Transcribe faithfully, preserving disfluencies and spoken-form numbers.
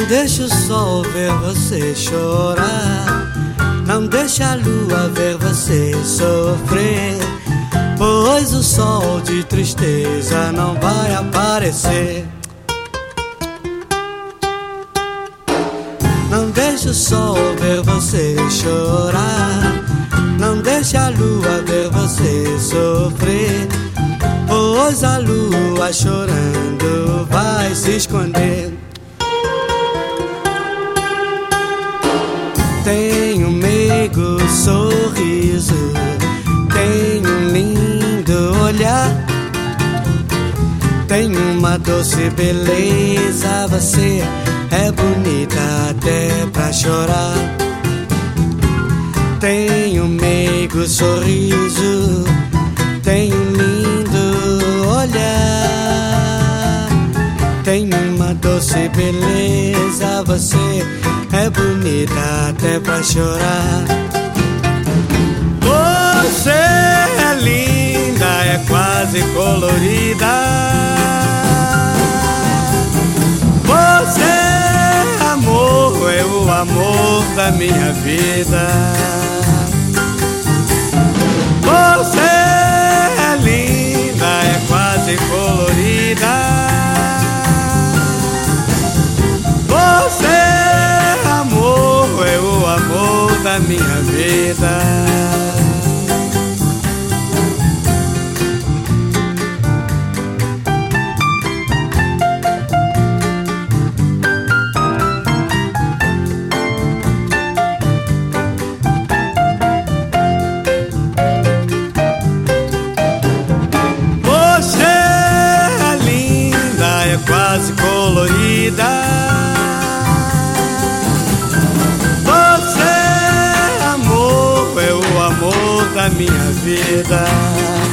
deixe o sol ver você chorar, não deixe a lua ver você sofrer, pois o sol de tristeza não vai aparecer. Não deixe o sol ver você chorar, não deixe a lua ver você sofrer, pois a lua chorando vai se esconder. Tem um meigo sorriso, tem um lindo olhar, tem uma doce beleza, você é bonita até pra chorar. Tem um meigo sorriso, tem um lindo olhar, tem uma doce beleza, você é bonita até pra chorar. Você é linda, é quase colorida. Você é amor, é o amor da minha vida. Você é linda, é quase colorida. Você é amor, é o amor da minha vida. Quase colorida. Você, amor, é o amor da minha vida.